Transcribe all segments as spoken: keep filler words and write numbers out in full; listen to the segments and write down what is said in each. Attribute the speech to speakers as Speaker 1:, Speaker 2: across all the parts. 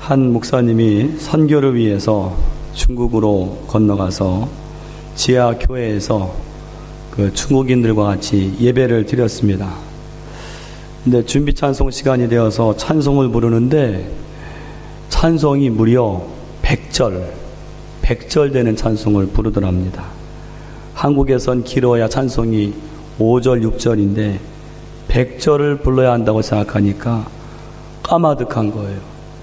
Speaker 1: 한 목사님이 선교를 위해서 중국으로 건너가서 지하 교회에서 그 중국인들과 같이 예배를 드렸습니다. 근데 준비 찬송 시간이 되어서 찬송을 부르는데 찬송이 무려 백 절, 백 절 되는 찬송을 부르더랍니다. 한국에선 길어야 찬송이 오 절, 육 절인데 백 절을 불러야 한다고 생각하니까 까마득한 거예요.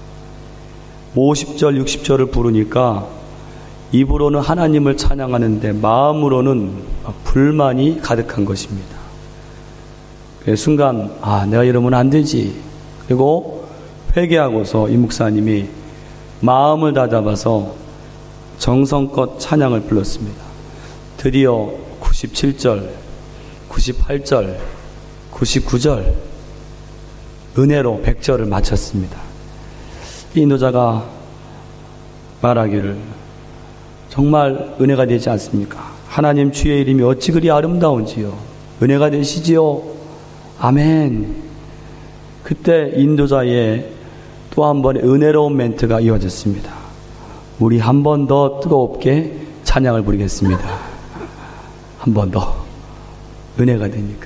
Speaker 1: 오십 절, 육십 절을 부르니까 입으로는 하나님을 찬양하는데 마음으로는 불만이 가득한 것입니다. 그 순간 아 내가 이러면 안 되지. 그리고 회개하고서 이 목사님이 마음을 다잡아서 정성껏 찬양을 불렀습니다. 드디어 구십칠 절, 구십팔 절, 구십구 절 은혜로 백 절을 마쳤습니다. 이 인도자가 말하기를 정말 은혜가 되지 않습니까? 하나님 주의 이름이 어찌 그리 아름다운지요. 은혜가 되시지요. 아멘. 그때 인도자의 또 한 번의 은혜로운 멘트가 이어졌습니다. 우리 한 번 더 뜨겁게 찬양을 부리겠습니다. 한 번 더. 은혜가 되니까.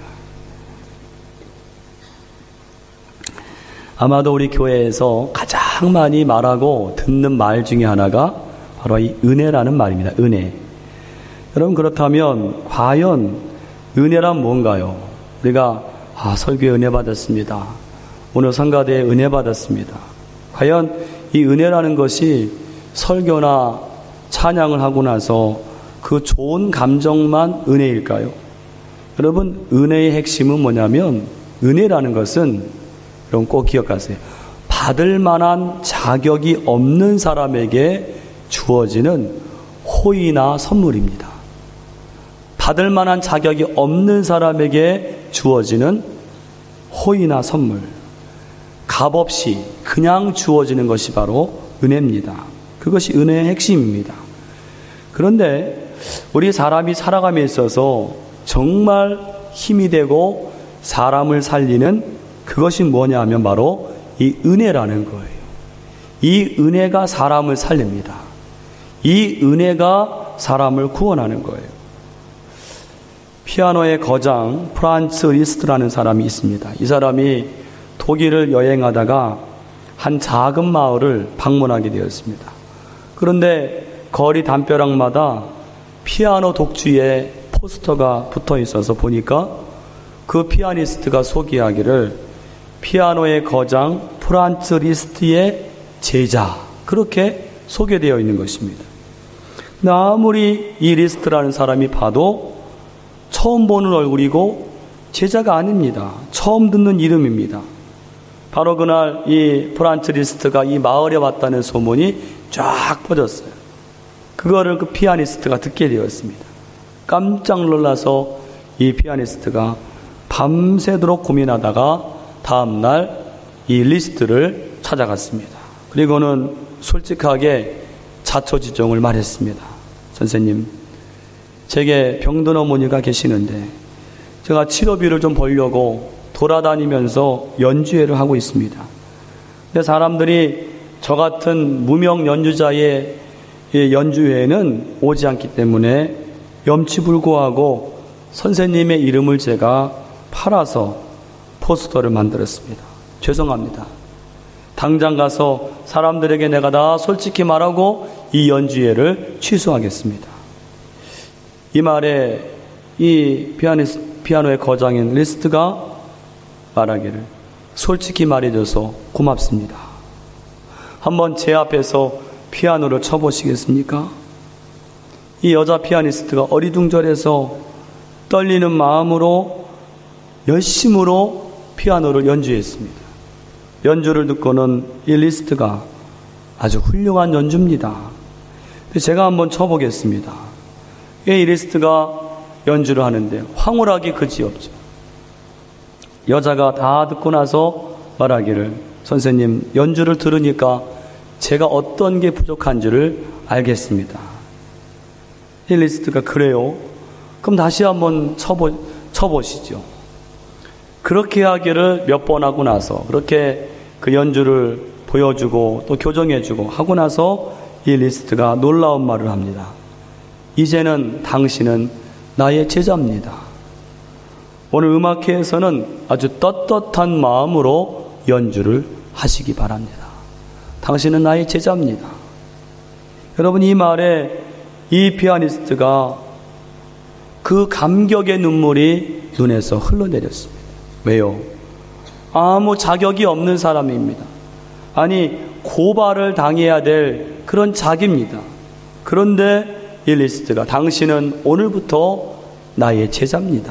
Speaker 1: 아마도 우리 교회에서 가장 많이 말하고 듣는 말 중에 하나가 바로 이 은혜라는 말입니다. 은혜. 여러분 그렇다면 과연 은혜란 뭔가요? 우리가 아 설교에 은혜 받았습니다. 오늘 성가대에 은혜 받았습니다. 과연 이 은혜라는 것이 설교나 찬양을 하고 나서 그 좋은 감정만 은혜일까요? 여러분 은혜의 핵심은 뭐냐면 은혜라는 것은 여러분 꼭 기억하세요. 받을 만한 자격이 없는 사람에게 주어지는 호의나 선물입니다. 받을 만한 자격이 없는 사람에게 주어지는 호의나 선물. 값없이 그냥 주어지는 것이 바로 은혜입니다. 그것이 은혜의 핵심입니다. 그런데 우리 사람이 살아감에 있어서 정말 힘이 되고 사람을 살리는 그것이 뭐냐 하면 바로 이 은혜라는 거예요. 이 은혜가 사람을 살립니다. 이 은혜가 사람을 구원하는 거예요. 피아노의 거장 프란츠 리스트라는 사람이 있습니다. 이 사람이 독일을 여행하다가 한 작은 마을을 방문하게 되었습니다. 그런데 거리 담벼락마다 피아노 독주의 포스터가 붙어 있어서 보니까 그 피아니스트가 소개하기를 피아노의 거장 프란츠 리스트의 제자, 그렇게 소개되어 있는 것입니다. 아무리 이 리스트라는 사람이 봐도 처음 보는 얼굴이고 제자가 아닙니다. 처음 듣는 이름입니다. 바로 그날 이 프란츠 리스트가 이 마을에 왔다는 소문이 쫙 퍼졌어요. 그거를 그 피아니스트가 듣게 되었습니다. 깜짝 놀라서 이 피아니스트가 밤새도록 고민하다가 다음날 이 리스트를 찾아갔습니다. 그리고는 솔직하게 자초지종을 말했습니다. 선생님, 제게 병든 어머니가 계시는데 제가 치료비를 좀 벌려고 돌아다니면서 연주회를 하고 있습니다. 근데 사람들이 저 같은 무명 연주자의 연주회에는 오지 않기 때문에 염치불고하고 선생님의 이름을 제가 팔아서 포스터를 만들었습니다. 죄송합니다. 당장 가서 사람들에게 내가 다 솔직히 말하고 이 연주회를 취소하겠습니다. 이 말에 이 피아니스, 피아노의 거장인 리스트가 말하기를 솔직히 말해줘서 고맙습니다. 한번 제 앞에서 피아노를 쳐보시겠습니까? 이 여자 피아니스트가 어리둥절해서 떨리는 마음으로 열심으로 피아노를 연주했습니다. 연주를 듣고는 이 리스트가 아주 훌륭한 연주입니다. 제가 한번 쳐보겠습니다. 이 리스트가 연주를 하는데 황홀하기 그지없죠. 여자가 다 듣고 나서 말하기를 선생님 연주를 들으니까 제가 어떤 게 부족한지를 알겠습니다. 이 리스트가 그래요? 그럼 다시 한번 쳐보, 쳐보시죠. 그렇게 하기를 몇 번 하고 나서 그렇게 그 연주를 보여주고 또 교정해주고 하고 나서 이 리스트가 놀라운 말을 합니다. 이제는 당신은 나의 제자입니다. 오늘 음악회에서는 아주 떳떳한 마음으로 연주를 하시기 바랍니다. 당신은 나의 제자입니다. 여러분, 이 말에 이 피아니스트가 그 감격의 눈물이 눈에서 흘러내렸습니다. 왜요? 아무 자격이 없는 사람입니다. 아니, 고발을 당해야 될 그런 자기입니다. 그런데 이 리스트가 당신은 오늘부터 나의 제자입니다.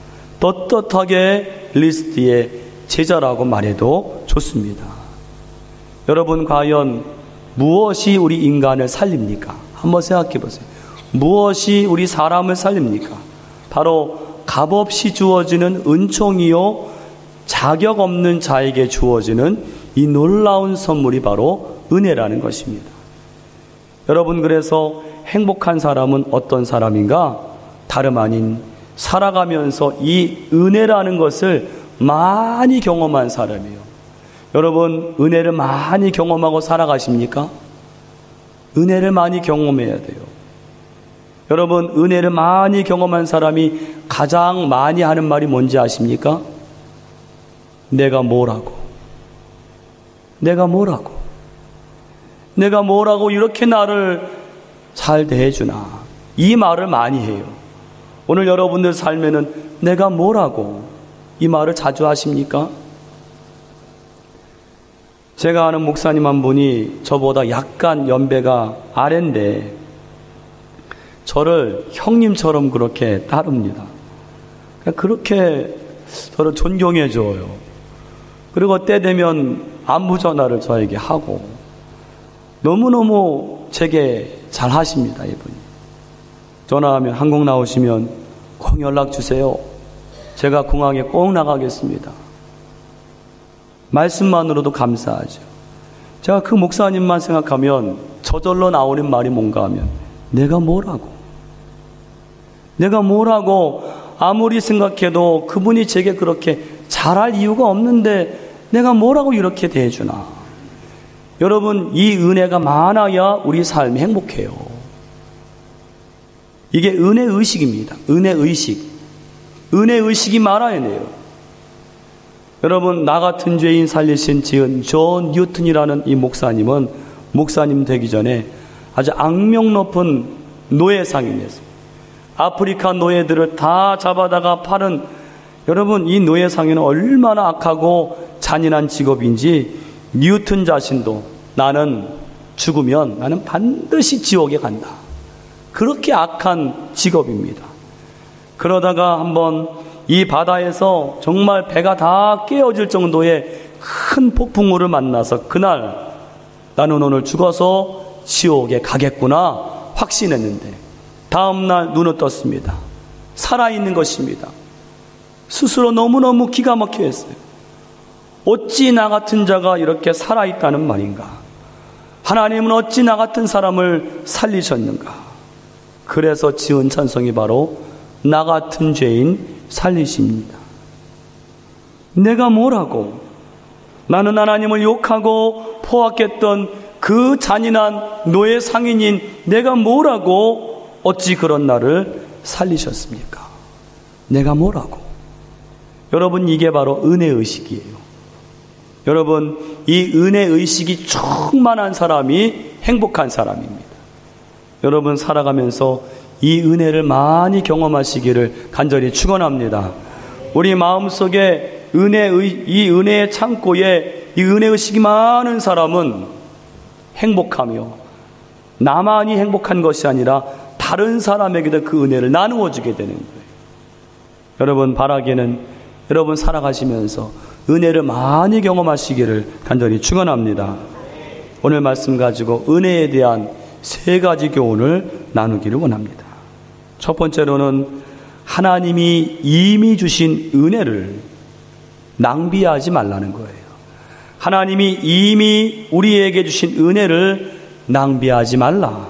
Speaker 1: 떳떳하게 리스트의 제자라고 말해도 좋습니다. 여러분, 과연 무엇이 우리 인간을 살립니까? 한번 생각해 보세요. 무엇이 우리 사람을 살립니까? 바로 값없이 주어지는 은총이요, 자격 없는 자에게 주어지는 이 놀라운 선물이 바로 은혜라는 것입니다. 여러분, 그래서 행복한 사람은 어떤 사람인가? 다름 아닌 살아가면서 이 은혜라는 것을 많이 경험한 사람이에요. 여러분, 은혜를 많이 경험하고 살아가십니까? 은혜를 많이 경험해야 돼요. 여러분, 은혜를 많이 경험한 사람이 가장 많이 하는 말이 뭔지 아십니까? 내가 뭐라고? 내가 뭐라고? 내가 뭐라고 이렇게 나를 잘 대해주나? 이 말을 많이 해요. 오늘 여러분들 삶에는 내가 뭐라고? 이 말을 자주 하십니까? 제가 아는 목사님 한 분이 저보다 약간 연배가 아래인데 저를 형님처럼 그렇게 따릅니다. 그렇게 저를 존경해 줘요. 그리고 때 되면 안부 전화를 저에게 하고 너무너무 제게 잘 하십니다. 이분이 전화하면 한국 나오시면 꼭 연락 주세요. 제가 공항에 꼭 나가겠습니다. 말씀만으로도 감사하죠. 제가 그 목사님만 생각하면 저절로 나오는 말이 뭔가 하면 내가 뭐라고? 내가 뭐라고 아무리 생각해도 그분이 제게 그렇게 잘할 이유가 없는데 내가 뭐라고 이렇게 대해주나? 여러분, 이 은혜가 많아야 우리 삶이 행복해요. 이게 은혜의식입니다. 은혜의식. 은혜의식이 많아야 돼요. 여러분, 나 같은 죄인 살리신 지은 존 뉴턴이라는 이 목사님은 목사님 되기 전에 아주 악명 높은 노예 상인이었습니다. 아프리카 노예들을 다 잡아다가 파는, 여러분, 이 노예 상인은 얼마나 악하고 잔인한 직업인지 뉴턴 자신도 나는 죽으면 나는 반드시 지옥에 간다. 그렇게 악한 직업입니다. 그러다가 한번 이 바다에서 정말 배가 다 깨어질 정도의 큰 폭풍우를 만나서 그날 나는 오늘 죽어서 지옥에 가겠구나 확신했는데 다음날 눈을 떴습니다. 살아있는 것입니다. 스스로 너무너무 기가 막혀 했어요. 어찌 나 같은 자가 이렇게 살아있다는 말인가? 하나님은 어찌 나 같은 사람을 살리셨는가? 그래서 지은 찬송이 바로 나 같은 죄인 살리십니다. 내가 뭐라고? 나는 하나님을 욕하고 포악했던 그 잔인한 노예 상인인 내가 뭐라고 어찌 그런 나를 살리셨습니까? 내가 뭐라고? 여러분, 이게 바로 은혜의식이에요. 여러분, 이 은혜의식이 충만한 사람이 행복한 사람입니다. 여러분, 살아가면서 이 은혜를 많이 경험하시기를 간절히 축원합니다. 우리 마음속에 은혜의, 이 은혜의 창고에 이 은혜의식이 많은 사람은 행복하며 나만이 행복한 것이 아니라 다른 사람에게도 그 은혜를 나누어 주게 되는 거예요. 여러분, 바라기는 여러분 살아가시면서 은혜를 많이 경험하시기를 간절히 축원합니다. 오늘 말씀 가지고 은혜에 대한 세 가지 교훈을 나누기를 원합니다. 첫 번째로는 하나님이 이미 주신 은혜를 낭비하지 말라는 거예요. 하나님이 이미 우리에게 주신 은혜를 낭비하지 말라.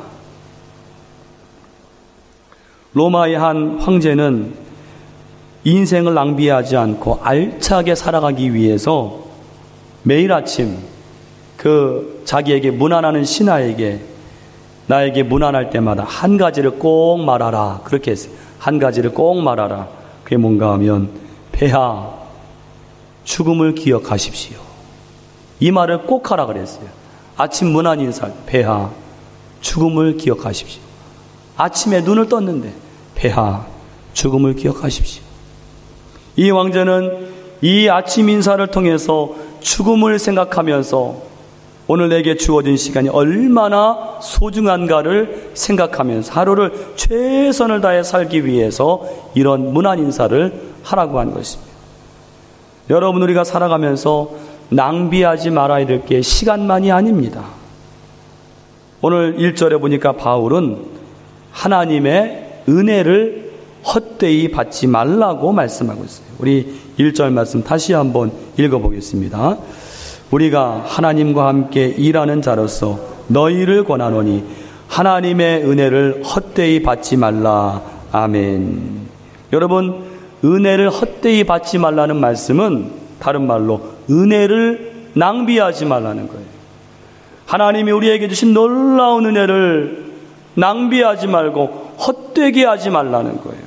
Speaker 1: 로마의 한 황제는 인생을 낭비하지 않고 알차게 살아가기 위해서 매일 아침 그 자기에게 문안하는 신하에게 나에게 문안할 때마다 한 가지를 꼭 말하라 그렇게 했어요. 한 가지를 꼭 말하라. 그게 뭔가 하면 폐하 죽음을 기억하십시오. 이 말을 꼭 하라 그랬어요. 아침 문안 인사 폐하 죽음을 기억하십시오. 아침에 눈을 떴는데 폐하 죽음을 기억하십시오. 이 왕자는 이 아침 인사를 통해서 죽음을 생각하면서 오늘 내게 주어진 시간이 얼마나 소중한가를 생각하면서 하루를 최선을 다해 살기 위해서 이런 문안 인사를 하라고 한 것입니다. 여러분, 우리가 살아가면서 낭비하지 말아야 될 게 시간만이 아닙니다. 오늘 일 절에 보니까 바울은 하나님의 은혜를 헛되이 받지 말라고 말씀하고 있어요. 우리 일 절 말씀 다시 한번 읽어보겠습니다. 우리가 하나님과 함께 일하는 자로서 너희를 권하노니 하나님의 은혜를 헛되이 받지 말라. 아멘. 여러분, 은혜를 헛되이 받지 말라는 말씀은 다른 말로 은혜를 낭비하지 말라는 거예요. 하나님이 우리에게 주신 놀라운 은혜를 낭비하지 말고 헛되게 하지 말라는 거예요.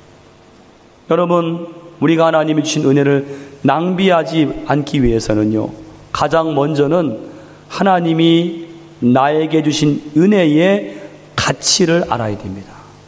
Speaker 1: 여러분, 우리가 하나님이 주신 은혜를 낭비하지 않기 위해서는요, 가장 먼저는 하나님이 나에게 주신 은혜의 가치를 알아야 됩니다.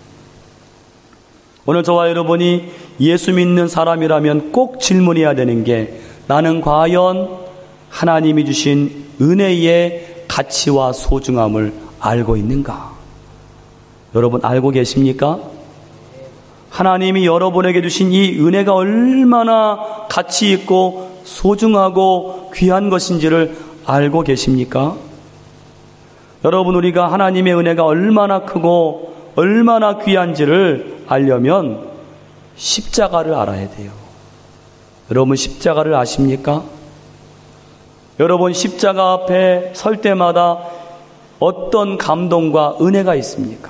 Speaker 1: 오늘 저와 여러분이 예수 믿는 사람이라면 꼭 질문해야 되는 게, 나는 과연 하나님이 주신 은혜의 가치와 소중함을 알고 있는가? 여러분 알고 계십니까? 하나님이 여러분에게 주신 이 은혜가 얼마나 가치 있고 소중하고 귀한 것인지를 알고 계십니까? 여러분, 우리가 하나님의 은혜가 얼마나 크고 얼마나 귀한지를 알려면 십자가를 알아야 돼요. 여러분, 십자가를 아십니까? 여러분, 십자가 앞에 설 때마다 어떤 감동과 은혜가 있습니까?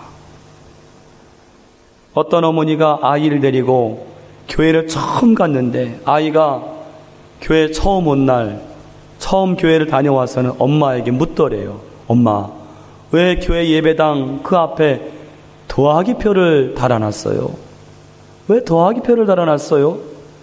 Speaker 1: 어떤 어머니가 아이를 데리고 교회를 처음 갔는데, 아이가 교회 처음 온 날, 처음 교회를 다녀와서는 엄마에게 묻더래요. 엄마, 왜 교회 예배당 그 앞에 더하기 표를 달아놨어요? 왜 더하기 표를 달아놨어요?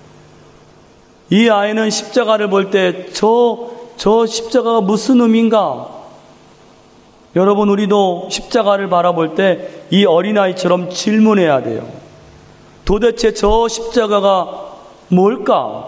Speaker 1: 이 아이는 십자가를 볼 때 저, 저 십자가가 무슨 의미인가? 여러분, 우리도 십자가를 바라볼 때 이 어린아이처럼 질문해야 돼요. 도대체 저 십자가가 뭘까?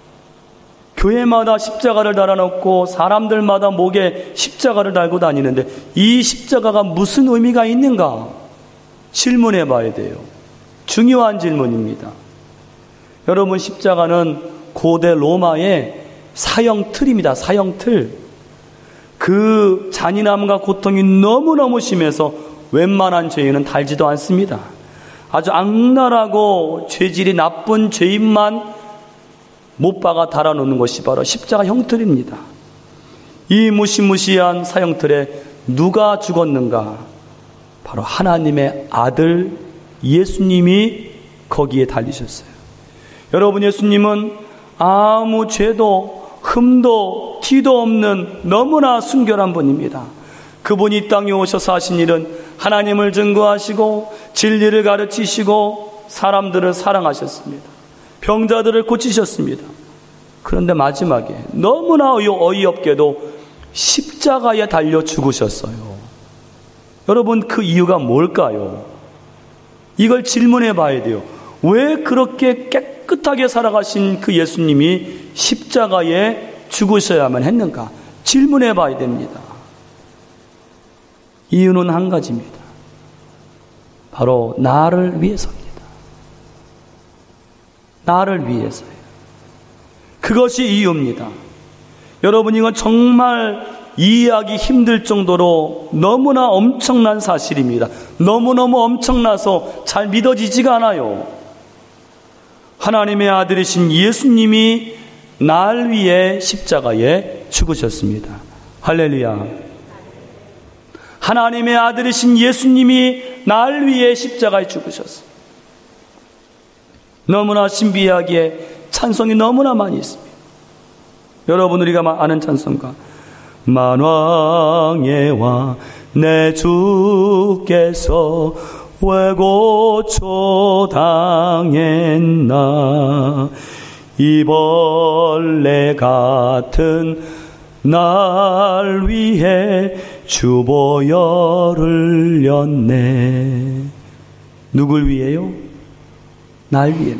Speaker 1: 교회마다 십자가를 달아놓고 사람들마다 목에 십자가를 달고 다니는데 이 십자가가 무슨 의미가 있는가? 질문해 봐야 돼요. 중요한 질문입니다. 여러분, 십자가는 고대 로마의 사형틀입니다. 사형틀. 그 잔인함과 고통이 너무너무 심해서 웬만한 죄인은 달지도 않습니다. 아주 악랄하고 죄질이 나쁜 죄인만 못 박아 달아놓는 것이 바로 십자가 형틀입니다. 이 무시무시한 사형틀에 누가 죽었는가? 바로 하나님의 아들 예수님이 거기에 달리셨어요. 여러분, 예수님은 아무 죄도 흠도 티도 없는 너무나 순결한 분입니다. 그분이 이 땅에 오셔서 하신 일은 하나님을 증거하시고 진리를 가르치시고 사람들을 사랑하셨습니다. 병자들을 고치셨습니다. 그런데 마지막에 너무나 어이없게도 십자가에 달려 죽으셨어요. 여러분, 그 이유가 뭘까요? 이걸 질문해 봐야 돼요. 왜 그렇게 깨끗하게 살아가신 그 예수님이 십자가에 죽으셔야만 했는가? 질문해 봐야 됩니다. 이유는 한 가지입니다. 바로 나를 위해서입니다. 나를 위해서예요. 그것이 이유입니다. 여러분, 이건 정말 이해하기 힘들 정도로 너무나 엄청난 사실입니다. 너무너무 엄청나서 잘 믿어지지가 않아요. 하나님의 아들이신 예수님이 날 위해 십자가에 죽으셨습니다. 할렐루야. 하나님의 아들이신 예수님이 날 위해 십자가에 죽으셨어요. 너무나 신비하기에 찬송이 너무나 많이 있습니다. 여러분, 우리가 아는 찬송가, 만왕의 왕 내 주께서 왜 고초당했나. 이 벌레 같은 날 위해 주보혈을 흘렸네. 누굴 위해요? 날 위해.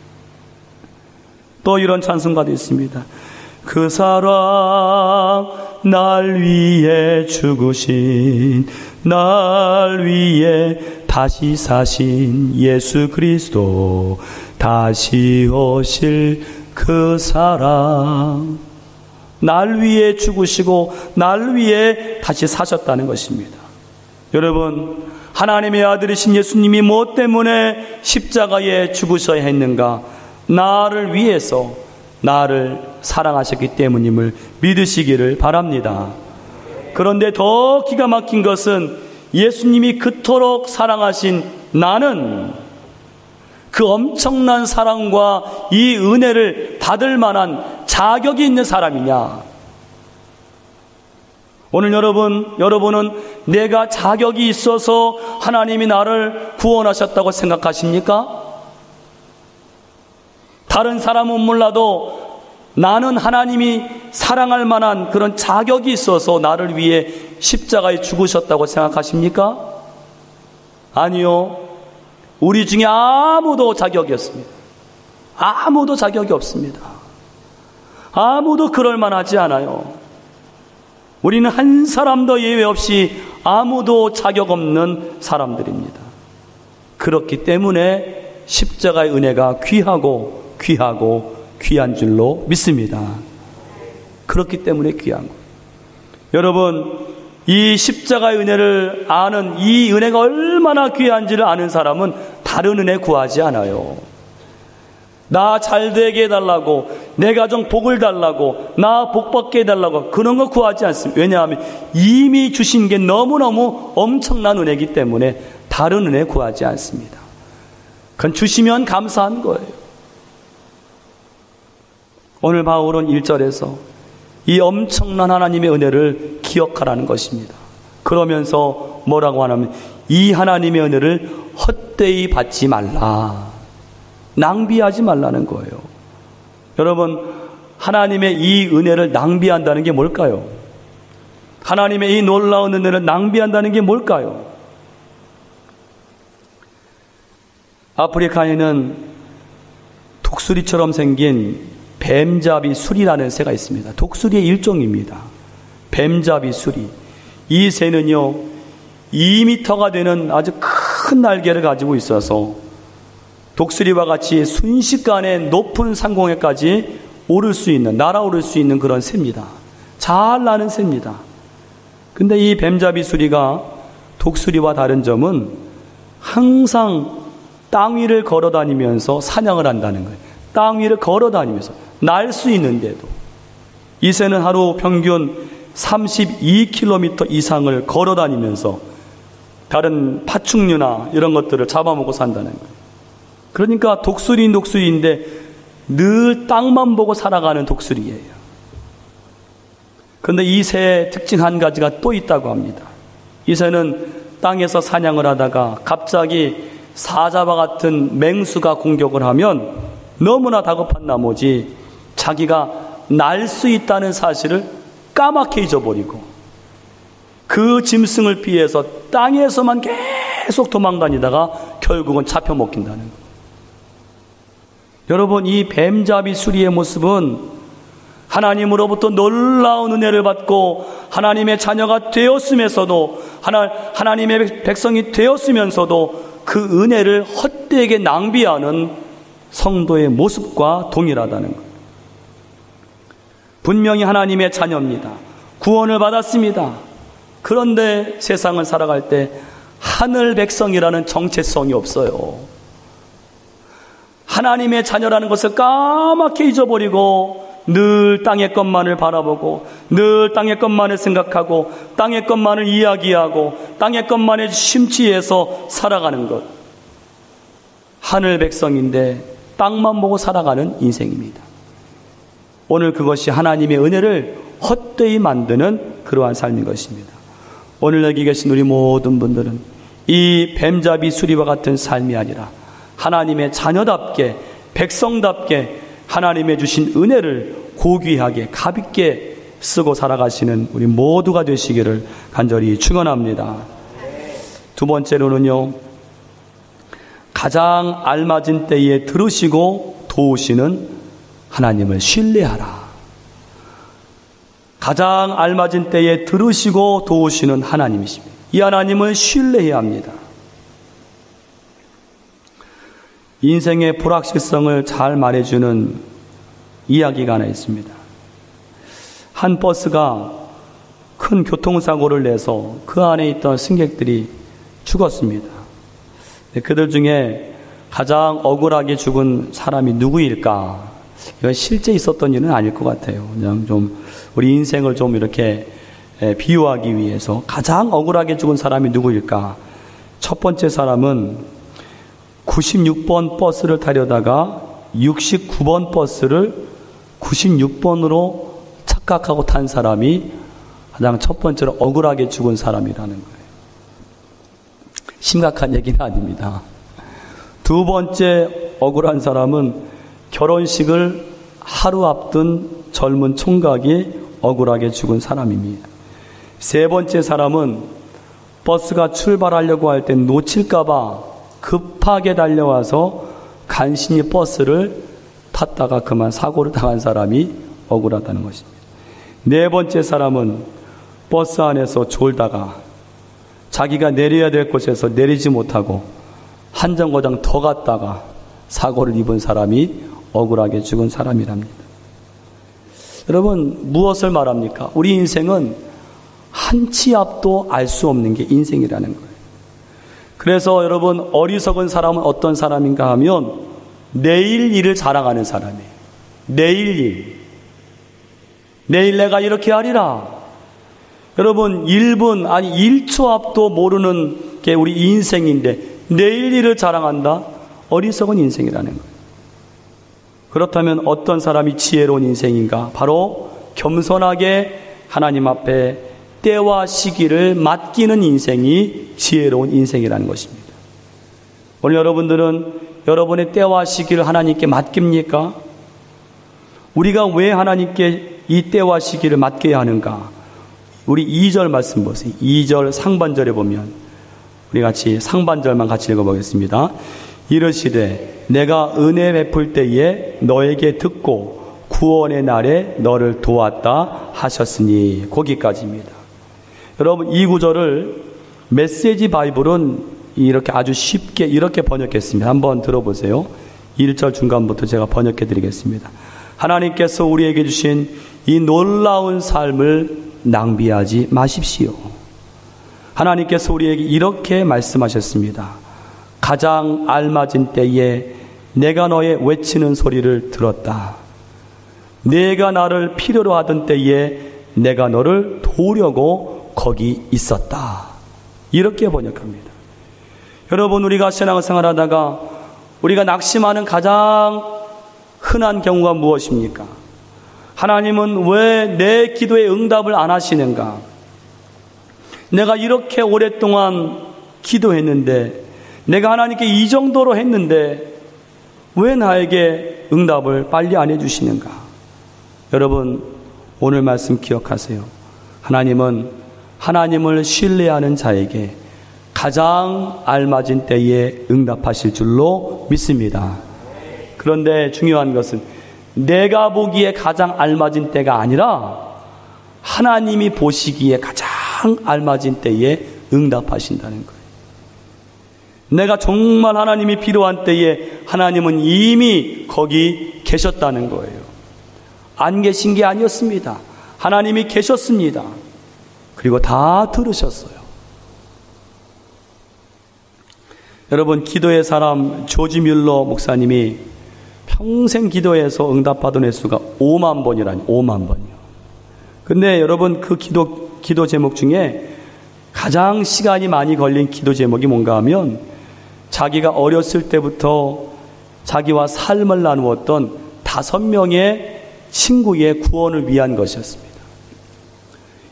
Speaker 1: 또 이런 찬송가도 있습니다. 그 사랑 날 위해 죽으신, 날 위해 다시 사신 예수 그리스도, 다시 오실 그 사랑. 날 위해 죽으시고 날 위해 다시 사셨다는 것입니다. 여러분, 하나님의 아들이신 예수님이 무엇 때문에 십자가에 죽으셔야 했는가? 나를 위해서, 나를 사랑하셨기 때문임을 믿으시기를 바랍니다. 그런데 더 기가 막힌 것은 예수님이 그토록 사랑하신 나는 그 엄청난 사랑과 이 은혜를 받을 만한 자격이 있는 사람이냐? 오늘 여러분, 여러분은 내가 자격이 있어서 하나님이 나를 구원하셨다고 생각하십니까? 다른 사람은 몰라도 나는 하나님이 사랑할 만한 그런 자격이 있어서 나를 위해 십자가에 죽으셨다고 생각하십니까? 아니요. 우리 중에 아무도 자격이 없습니다. 아무도 자격이 없습니다. 아무도 그럴 만하지 않아요. 우리는 한 사람도 예외 없이 아무도 자격 없는 사람들입니다. 그렇기 때문에 십자가의 은혜가 귀하고 귀하고 귀한 줄로 믿습니다. 그렇기 때문에 귀한 거예요. 여러분, 이 십자가의 은혜를 아는, 이 은혜가 얼마나 귀한지를 아는 사람은 다른 은혜 구하지 않아요. 나 잘되게 해달라고, 내 가정 복을 달라고, 나 복받게 해달라고, 그런 거 구하지 않습니다. 왜냐하면 이미 주신 게 너무너무 엄청난 은혜이기 때문에 다른 은혜 구하지 않습니다. 그건 주시면 감사한 거예요. 오늘 바울은 일 절에서 이 엄청난 하나님의 은혜를 기억하라는 것입니다. 그러면서 뭐라고 하냐면 이 하나님의 은혜를 헛되이 받지 말라. 낭비하지 말라는 거예요. 여러분, 하나님의 이 은혜를 낭비한다는 게 뭘까요? 하나님의 이 놀라운 은혜를 낭비한다는 게 뭘까요? 아프리카에는 독수리처럼 생긴 뱀잡이 수리라는 새가 있습니다. 독수리의 일종입니다. 뱀잡이 수리. 이 새는요, 이 미터가 되는 아주 큰 날개를 가지고 있어서 독수리와 같이 순식간에 높은 상공에까지 오를 수 있는, 날아오를 수 있는 그런 새입니다. 잘 나는 새입니다. 근데 이 뱀잡이 수리가 독수리와 다른 점은 항상 땅 위를 걸어 다니면서 사냥을 한다는 거예요. 땅 위를 걸어 다니면서 날 수 있는데도 이 새는 하루 평균 삼십이 킬로미터 이상을 걸어 다니면서 다른 파충류나 이런 것들을 잡아먹고 산다는 거예요. 그러니까 독수리인 독수리인데 늘 땅만 보고 살아가는 독수리예요. 그런데 이 새의 특징 한 가지가 또 있다고 합니다. 이 새는 땅에서 사냥을 하다가 갑자기 사자와 같은 맹수가 공격을 하면 너무나 다급한 나머지 자기가 날 수 있다는 사실을 까맣게 잊어버리고 그 짐승을 피해서 땅에서만 계속 도망다니다가 결국은 잡혀 먹힌다는 거예요. 여러분, 이 뱀잡이 수리의 모습은 하나님으로부터 놀라운 은혜를 받고 하나님의 자녀가 되었으면서도 하나, 하나님의 백성이 되었으면서도 그 은혜를 헛되게 낭비하는 성도의 모습과 동일하다는 것. 분명히 하나님의 자녀입니다. 구원을 받았습니다. 그런데 세상을 살아갈 때 하늘 백성이라는 정체성이 없어요. 하나님의 자녀라는 것을 까맣게 잊어버리고 늘 땅의 것만을 바라보고 늘 땅의 것만을 생각하고 땅의 것만을 이야기하고 땅의 것만에 심취해서 살아가는 것. 하늘 백성인데 땅만 보고 살아가는 인생입니다. 오늘 그것이 하나님의 은혜를 헛되이 만드는 그러한 삶인 것입니다. 오늘 여기 계신 우리 모든 분들은 이 뱀잡이 수리와 같은 삶이 아니라 하나님의 자녀답게, 백성답게 하나님의 주신 은혜를 고귀하게 가볍게 쓰고 살아가시는 우리 모두가 되시기를 간절히 축원합니다. 두 번째로는요, 가장 알맞은 때에 들으시고 도우시는 하나님을 신뢰하라. 가장 알맞은 때에 들으시고 도우시는 하나님이십니다. 이 하나님을 신뢰해야 합니다. 인생의 불확실성을 잘 말해주는 이야기가 하나 있습니다. 한 버스가 큰 교통사고를 내서 그 안에 있던 승객들이 죽었습니다. 그들 중에 가장 억울하게 죽은 사람이 누구일까? 이건 실제 있었던 일은 아닐 것 같아요. 그냥 좀 우리 인생을 좀 이렇게 비유하기 위해서 가장 억울하게 죽은 사람이 누구일까? 첫 번째 사람은 구십육 번 버스를 타려다가 육십구 번 버스를 구십육 번으로 착각하고 탄 사람이 가장 첫 번째로 억울하게 죽은 사람이라는 거예요. 심각한 얘기는 아닙니다. 두 번째 억울한 사람은 결혼식을 하루 앞둔 젊은 총각이 억울하게 죽은 사람입니다. 세 번째 사람은 버스가 출발하려고 할 때 놓칠까봐 급하게 달려와서 간신히 버스를 탔다가 그만 사고를 당한 사람이 억울하다는 것입니다. 네 번째 사람은 버스 안에서 졸다가 자기가 내려야 될 곳에서 내리지 못하고 한 정거장 더 갔다가 사고를 입은 사람이 억울하게 죽은 사람이랍니다. 여러분, 무엇을 말합니까? 우리 인생은 한 치 앞도 알 수 없는 게 인생이라는 거예요. 그래서 여러분, 어리석은 사람은 어떤 사람인가 하면 내일 일을 자랑하는 사람이에요. 내일 일. 내일 내가 이렇게 하리라. 여러분, 일 분 아니 일 초 앞도 모르는 게 우리 인생인데 내일 일을 자랑한다? 어리석은 인생이라는 거예요. 그렇다면 어떤 사람이 지혜로운 인생인가? 바로 겸손하게 하나님 앞에 때와 시기를 맡기는 인생이 지혜로운 인생이라는 것입니다. 오늘 여러분들은 여러분의 때와 시기를 하나님께 맡깁니까? 우리가 왜 하나님께 이 때와 시기를 맡겨야 하는가? 우리 이 절 말씀 보세요. 이 절 상반절에 보면 우리 같이 상반절만 같이 읽어보겠습니다. 이르시되 내가 은혜 베풀 때에 너에게 듣고 구원의 날에 너를 도왔다 하셨으니, 거기까지입니다. 여러분, 이 구절을 메시지 바이블은 이렇게 아주 쉽게 이렇게 번역했습니다. 한번 들어보세요. 일 절 중간부터 제가 번역해 드리겠습니다. 하나님께서 우리에게 주신 이 놀라운 삶을 낭비하지 마십시오. 하나님께서 우리에게 이렇게 말씀하셨습니다. 가장 알맞은 때에 내가 너의 외치는 소리를 들었다. 내가 나를 필요로 하던 때에 내가 너를 도우려고 거기 있었다. 이렇게 번역합니다. 여러분, 우리가 신앙생활 하다가 우리가 낙심하는 가장 흔한 경우가 무엇입니까? 하나님은 왜 내 기도에 응답을 안 하시는가? 내가 이렇게 오랫동안 기도했는데, 내가 하나님께 이 정도로 했는데 왜 나에게 응답을 빨리 안 해주시는가? 여러분, 오늘 말씀 기억하세요. 하나님은 하나님을 신뢰하는 자에게 가장 알맞은 때에 응답하실 줄로 믿습니다. 그런데 중요한 것은 내가 보기에 가장 알맞은 때가 아니라 하나님이 보시기에 가장 알맞은 때에 응답하신다는 거예요. 내가 정말 하나님이 필요한 때에 하나님은 이미 거기 계셨다는 거예요. 안 계신 게 아니었습니다. 하나님이 계셨습니다. 그리고 다 들으셨어요. 여러분, 기도의 사람 조지 뮬러 목사님이 평생 기도해서 응답받은 횟수가 오만 번이라니, 오만 번이요. 근데 여러분, 그 기도, 기도 제목 중에 가장 시간이 많이 걸린 기도 제목이 뭔가 하면 자기가 어렸을 때부터 자기와 삶을 나누었던 다섯 명의 친구의 구원을 위한 것이었습니다.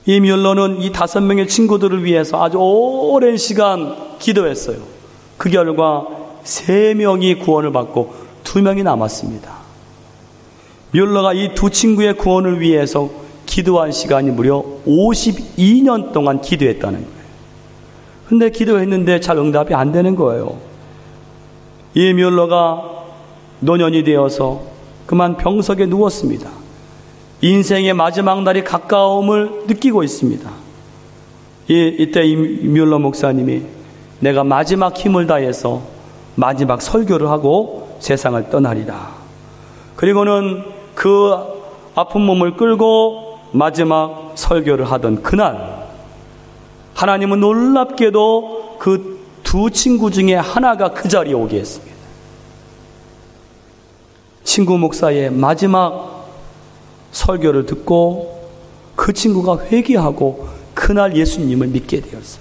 Speaker 1: 이 뮬러는 이 다섯 명의 친구들을 위해서 아주 오랜 시간 기도했어요. 그 결과 세 명이 구원을 받고 두 명이 남았습니다. 뮬러가 이 두 친구의 구원을 위해서 기도한 시간이 무려 오십이 년 동안 기도했다는 거예요. 근데 기도했는데 잘 응답이 안 되는 거예요. 이 뮬러가 노년이 되어서 그만 병석에 누웠습니다. 인생의 마지막 날이 가까움을 느끼고 있습니다. 이, 이때 이 뮬러 목사님이 내가 마지막 힘을 다해서 마지막 설교를 하고 세상을 떠나리라. 그리고는 그 아픈 몸을 끌고 마지막 설교를 하던 그날, 하나님은 놀랍게도 그 두 친구 중에 하나가 그 자리에 오게 했습니다. 친구 목사의 마지막 설교를 듣고 그 친구가 회개하고 그날 예수님을 믿게 되었어요.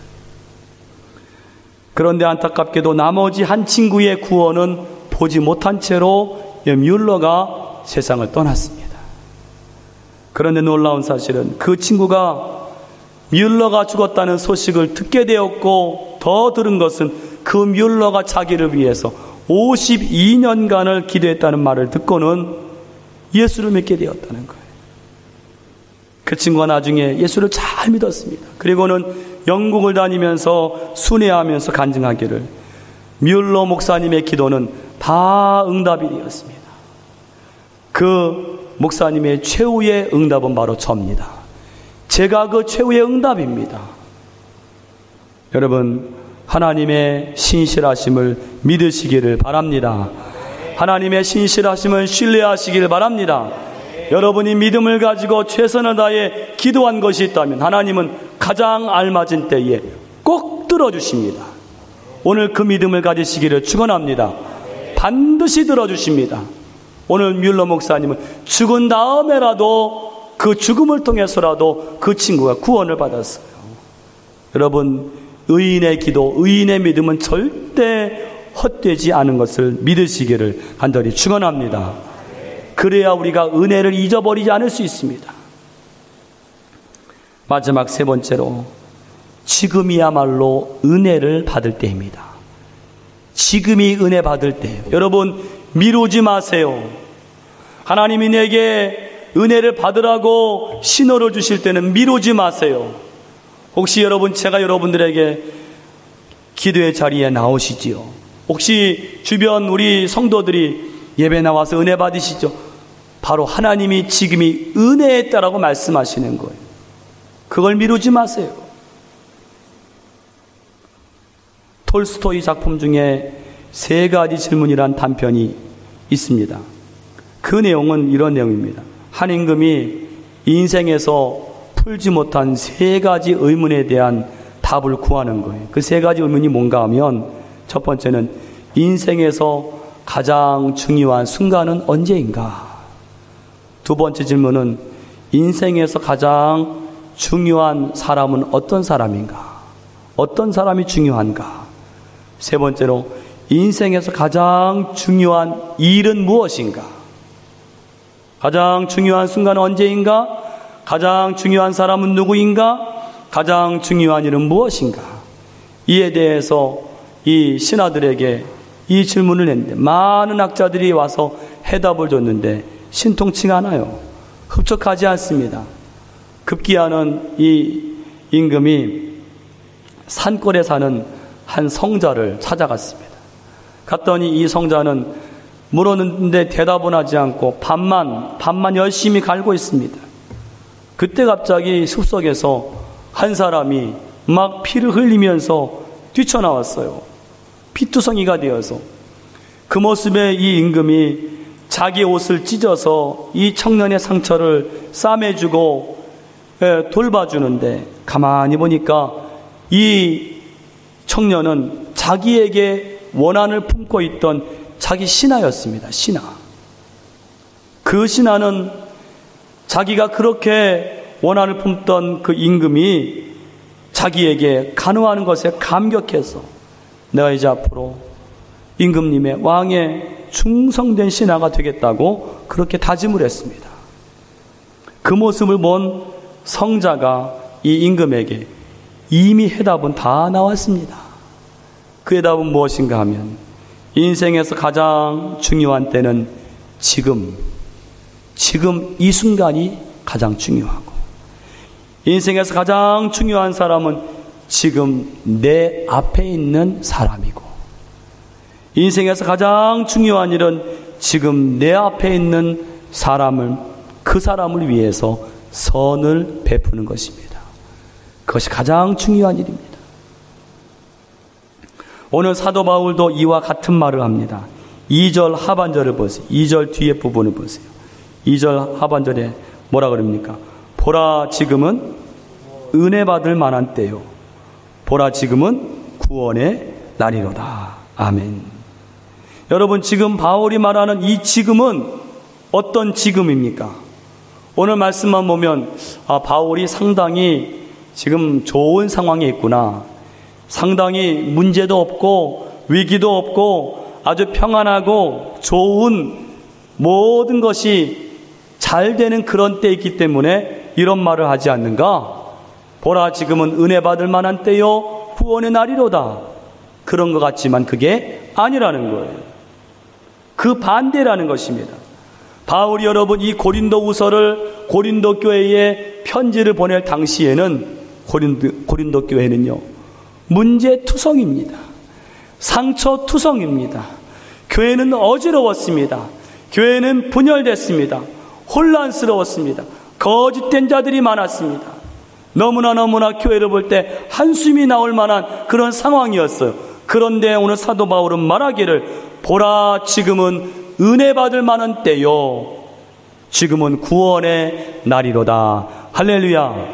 Speaker 1: 그런데 안타깝게도 나머지 한 친구의 구원은 보지 못한 채로 뮬러가 세상을 떠났습니다. 그런데 놀라운 사실은 그 친구가 뮬러가 죽었다는 소식을 듣게 되었고, 더 들은 것은 그 뮬러가 자기를 위해서 오십이 년간을 기도했다는 말을 듣고는 예수를 믿게 되었다는 거예요. 그 친구가 나중에 예수를 잘 믿었습니다. 그리고는 영국을 다니면서 순회하면서 간증하기를 뮬러 목사님의 기도는 다 응답이 되었습니다. 그 목사님의 최후의 응답은 바로 저입니다. 제가 그 최후의 응답입니다. 여러분, 하나님의 신실하심을 믿으시기를 바랍니다. 하나님의 신실하심을 신뢰하시기를 바랍니다. 여러분이 믿음을 가지고 최선을 다해 기도한 것이 있다면 하나님은 가장 알맞은 때에 꼭 들어주십니다. 오늘 그 믿음을 가지시기를 축원합니다. 반드시 들어주십니다. 오늘 뮬러 목사님은 죽은 다음에라도 그 죽음을 통해서라도 그 친구가 구원을 받았어요. 여러분, 의인의 기도, 의인의 믿음은 절대 헛되지 않은 것을 믿으시기를 간절히 축원합니다. 그래야 우리가 은혜를 잊어버리지 않을 수 있습니다. 마지막 세 번째로, 지금이야말로 은혜를 받을 때입니다. 지금이 은혜 받을 때예요. 여러분, 미루지 마세요. 하나님이 내게 은혜를 받으라고 신호를 주실 때는 미루지 마세요. 혹시 여러분, 제가 여러분들에게 기도의 자리에 나오시지요? 혹시 주변 우리 성도들이 예배 나와서 은혜 받으시죠? 바로 하나님이 지금이 은혜했다라고 말씀하시는 거예요. 그걸 미루지 마세요. 톨스토이 작품 중에 세 가지 질문이란 단편이 있습니다. 그 내용은 이런 내용입니다. 한 임금이 인생에서 풀지 못한 세 가지 의문에 대한 답을 구하는 거예요. 그 세 가지 의문이 뭔가 하면, 첫 번째는 인생에서 가장 중요한 순간은 언제인가? 두 번째 질문은 인생에서 가장 중요한 사람은 어떤 사람인가? 어떤 사람이 중요한가? 세 번째로 인생에서 가장 중요한 일은 무엇인가? 가장 중요한 순간은 언제인가? 가장 중요한 사람은 누구인가? 가장 중요한 일은 무엇인가? 이에 대해서 이 신하들에게 이 질문을 했는데 많은 학자들이 와서 해답을 줬는데 신통치가 않아요. 흡족하지 않습니다. 급기야는 이 임금이 산골에 사는 한 성자를 찾아갔습니다. 갔더니 이 성자는 물었는데 대답은 하지 않고 밥만 밥만 열심히 갈고 있습니다. 그때 갑자기 숲속에서 한 사람이 막 피를 흘리면서 뛰쳐나왔어요. 피투성이가 되어서. 그 모습에 이 임금이 자기 옷을 찢어서 이 청년의 상처를 싸매주고 돌봐주는데, 가만히 보니까 이 청년은 자기에게 원한을 품고 있던 자기 신하였습니다. 신하. 그 신하는 자기가 그렇게 원한을 품던 그 임금이 자기에게 간호하는 것에 감격해서 내가 이제 앞으로 임금님의 왕의 충성된 신하가 되겠다고 그렇게 다짐을 했습니다. 그 모습을 본 성자가 이 임금에게 이미 해답은 다 나왔습니다. 그 해답은 무엇인가 하면 인생에서 가장 중요한 때는 지금, 지금 이 순간이 가장 중요하고, 인생에서 가장 중요한 사람은 지금 내 앞에 있는 사람이고, 인생에서 가장 중요한 일은 지금 내 앞에 있는 사람을, 그 사람을 위해서 선을 베푸는 것입니다. 그것이 가장 중요한 일입니다. 오늘 사도 바울도 이와 같은 말을 합니다. 이 절 하반절을 보세요. 이 절 뒤에 부분을 보세요. 이 절 하반절에 뭐라 그럽니까? 보라 지금은 은혜 받을 만한 때요, 보라 지금은 구원의 날이로다. 아멘. 여러분, 지금 바울이 말하는 이 지금은 어떤 지금입니까? 오늘 말씀만 보면 아, 바울이 상당히 지금 좋은 상황에 있구나, 상당히 문제도 없고 위기도 없고 아주 평안하고 좋은 모든 것이 잘 되는 그런 때에 있기 때문에 이런 말을 하지 않는가? 보라 지금은 은혜 받을 만한 때요, 구원의 날이로다. 그런 것 같지만 그게 아니라는 거예요. 그 반대라는 것입니다. 바울이 여러분 이 고린도후서를 고린도 교회에 편지를 보낼 당시에는 고린도, 고린도 교회는요 문제투성입니다. 상처투성입니다. 교회는 어지러웠습니다. 교회는 분열됐습니다. 혼란스러웠습니다. 거짓된 자들이 많았습니다. 너무나 너무나 교회를 볼 때 한숨이 나올 만한 그런 상황이었어요. 그런데 오늘 사도 바울은 말하기를 보라 지금은 은혜 받을 만한 때요, 지금은 구원의 날이로다. 할렐루야.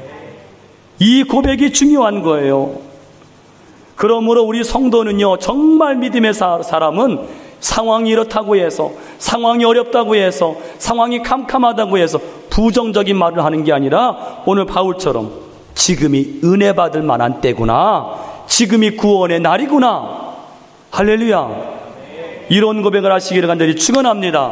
Speaker 1: 이 고백이 중요한 거예요. 그러므로 우리 성도는요, 정말 믿음의 사람은 상황이 이렇다고 해서, 상황이 어렵다고 해서, 상황이 캄캄하다고 해서 부정적인 말을 하는 게 아니라 오늘 바울처럼 지금이 은혜 받을 만한 때구나, 지금이 구원의 날이구나. 할렐루야. 이런 고백을 하시기를 간절히 축원합니다.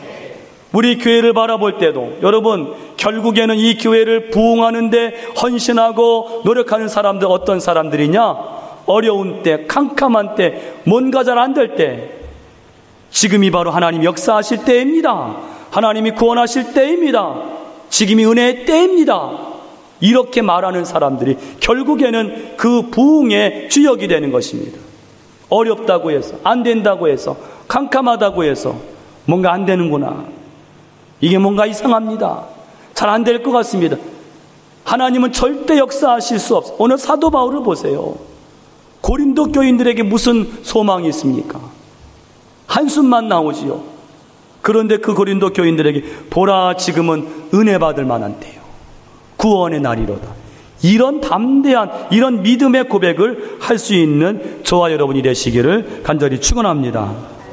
Speaker 1: 우리 교회를 바라볼 때도 여러분, 결국에는 이 교회를 부흥하는 데 헌신하고 노력하는 사람들 어떤 사람들이냐? 어려운 때, 캄캄한 때, 뭔가 잘 안 될 때, 지금이 바로 하나님 역사하실 때입니다. 하나님이 구원하실 때입니다. 지금이 은혜의 때입니다. 이렇게 말하는 사람들이 결국에는 그 부흥의 주역이 되는 것입니다. 어렵다고 해서, 안 된다고 해서, 캄캄하다고 해서 뭔가 안 되는구나, 이게 뭔가 이상합니다, 잘 안 될 것 같습니다, 하나님은 절대 역사하실 수 없어요. 오늘 사도 바울을 보세요. 고린도 교인들에게 무슨 소망이 있습니까? 한숨만 나오지요. 그런데 그 고린도 교인들에게 보라 지금은 은혜 받을 만한 때요, 구원의 날이로다. 이런 담대한, 이런 믿음의 고백을 할 수 있는 저와 여러분이 되시기를 간절히 축원합니다.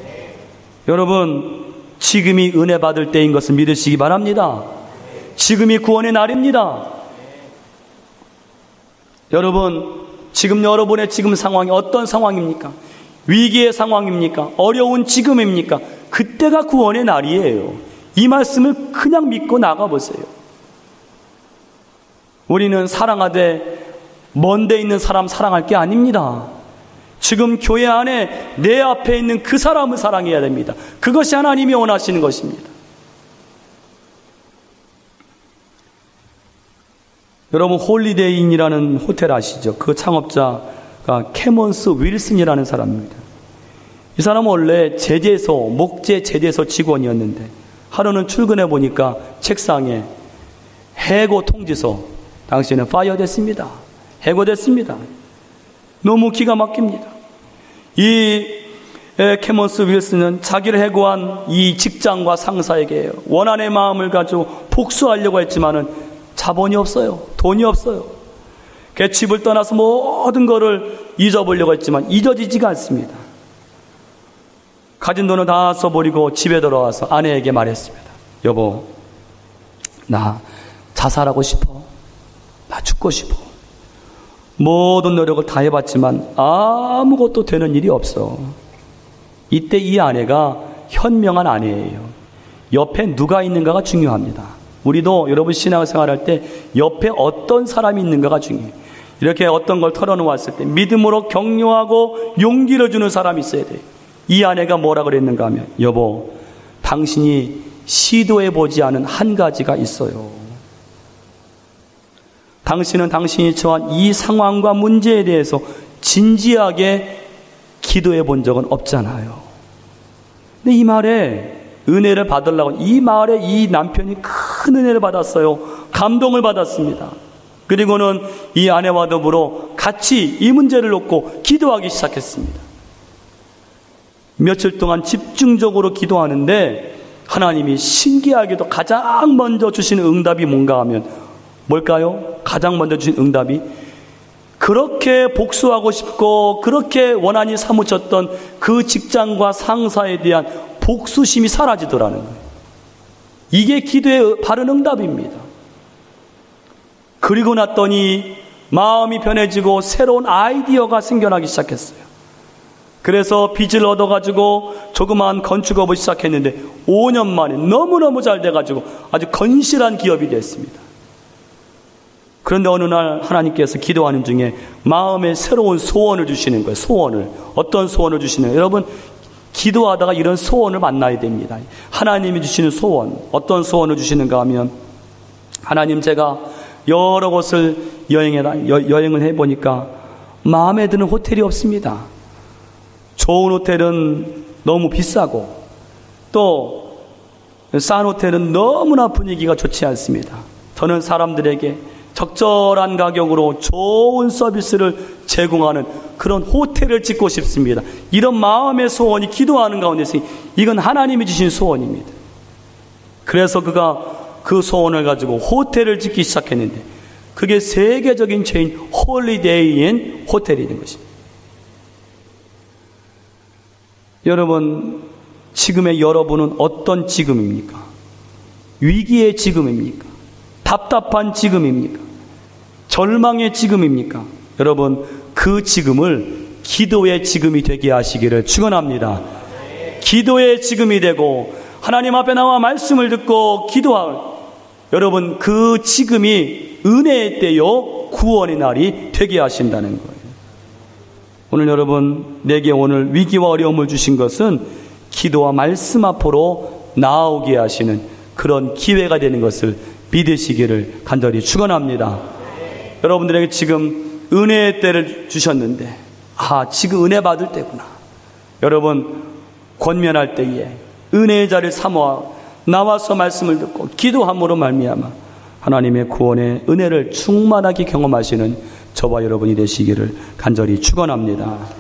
Speaker 1: 여러분, 지금이 은혜 받을 때인 것을 믿으시기 바랍니다. 지금이 구원의 날입니다. 여러분, 지금 여러분의 지금 상황이 어떤 상황입니까? 위기의 상황입니까? 어려운 지금입니까? 그때가 구원의 날이에요. 이 말씀을 그냥 믿고 나가보세요. 우리는 사랑하되 먼 데 있는 사람 사랑할 게 아닙니다. 지금 교회 안에 내 앞에 있는 그 사람을 사랑해야 됩니다. 그것이 하나님이 원하시는 것입니다. 여러분, 홀리데이인이라는 호텔 아시죠? 그 창업자가 캐먼스 윌슨이라는 사람입니다. 이 사람은 원래 제재소, 목재 제재소 직원이었는데 하루는 출근해 보니까 책상에 해고 통지서, 당시에는 파이어 됐습니다. 해고됐습니다. 너무 기가 막힙니다. 이 캐먼스 윌슨은 자기를 해고한 이 직장과 상사에게 원한의 마음을 가지고 복수하려고 했지만은 자본이 없어요. 돈이 없어요. 그 집을 떠나서 모든 것을 잊어보려고 했지만 잊어지지가 않습니다. 가진 돈을 다 써버리고 집에 돌아와서 아내에게 말했습니다. 여보, 나 자살하고 싶어. 나 죽고 싶어. 모든 노력을 다 해봤지만 아무것도 되는 일이 없어. 이때 이 아내가 현명한 아내예요. 옆에 누가 있는가가 중요합니다. 우리도 여러분 신앙생활 할 때 옆에 어떤 사람이 있는가가 중요해요. 이렇게 어떤 걸 털어놓았을 때 믿음으로 격려하고 용기를 주는 사람이 있어야 돼요. 이 아내가 뭐라 그랬는가 하면, 여보, 당신이 시도해보지 않은 한 가지가 있어요. 당신은 당신이 처한 이 상황과 문제에 대해서 진지하게 기도해 본 적은 없잖아요. 근데 이 말에 은혜를 받으려고, 이 말에 이 남편이 큰 은혜를 받았어요. 감동을 받았습니다. 그리고는 이 아내와 더불어 같이 이 문제를 놓고 기도하기 시작했습니다. 며칠 동안 집중적으로 기도하는데 하나님이 신기하게도 가장 먼저 주시는 응답이 뭔가 하면 뭘까요? 가장 먼저 주신 응답이 그렇게 복수하고 싶고 그렇게 원한이 사무쳤던 그 직장과 상사에 대한 복수심이 사라지더라는 거예요. 이게 기도의 바른 응답입니다. 그리고 났더니 마음이 변해지고 새로운 아이디어가 생겨나기 시작했어요. 그래서 빚을 얻어가지고 조그마한 건축업을 시작했는데 오 년 만에 너무너무 잘 돼가지고 아주 건실한 기업이 됐습니다. 그런데 어느 날 하나님께서 기도하는 중에 마음에 새로운 소원을 주시는 거예요. 소원을. 어떤 소원을 주시는 거예요? 여러분, 기도하다가 이런 소원을 만나야 됩니다. 하나님이 주시는 소원. 어떤 소원을 주시는가 하면, 하나님, 제가 여러 곳을 여행해, 여행을 해보니까 마음에 드는 호텔이 없습니다. 좋은 호텔은 너무 비싸고 또 싼 호텔은 너무나 분위기가 좋지 않습니다. 저는 사람들에게 적절한 가격으로 좋은 서비스를 제공하는 그런 호텔을 짓고 싶습니다. 이런 마음의 소원이 기도하는 가운데서 이건 하나님이 주신 소원입니다. 그래서 그가 그 소원을 가지고 호텔을 짓기 시작했는데 그게 세계적인 체인 홀리데이 인 호텔이 된 것입니다. 여러분, 지금의 여러분은 어떤 지금입니까? 위기의 지금입니까? 답답한 지금입니까? 절망의 지금입니까? 여러분, 그 지금을 기도의 지금이 되게 하시기를 축원합니다. 기도의 지금이 되고 하나님 앞에 나와 말씀을 듣고 기도할, 여러분, 그 지금이 은혜의 때요 구원의 날이 되게 하신다는 거예요. 오늘 여러분, 내게 오늘 위기와 어려움을 주신 것은 기도와 말씀 앞으로 나아오게 하시는 그런 기회가 되는 것을 믿으시기를 간절히 축원합니다. 네. 여러분들에게 지금 은혜의 때를 주셨는데, 아, 지금 은혜 받을 때구나. 여러분, 권면할 때에 은혜의 자리를 삼아 나와서 말씀을 듣고 기도함으로 말미암아 하나님의 구원의 은혜를 충만하게 경험하시는 저와 여러분이 되시기를 간절히 축원합니다.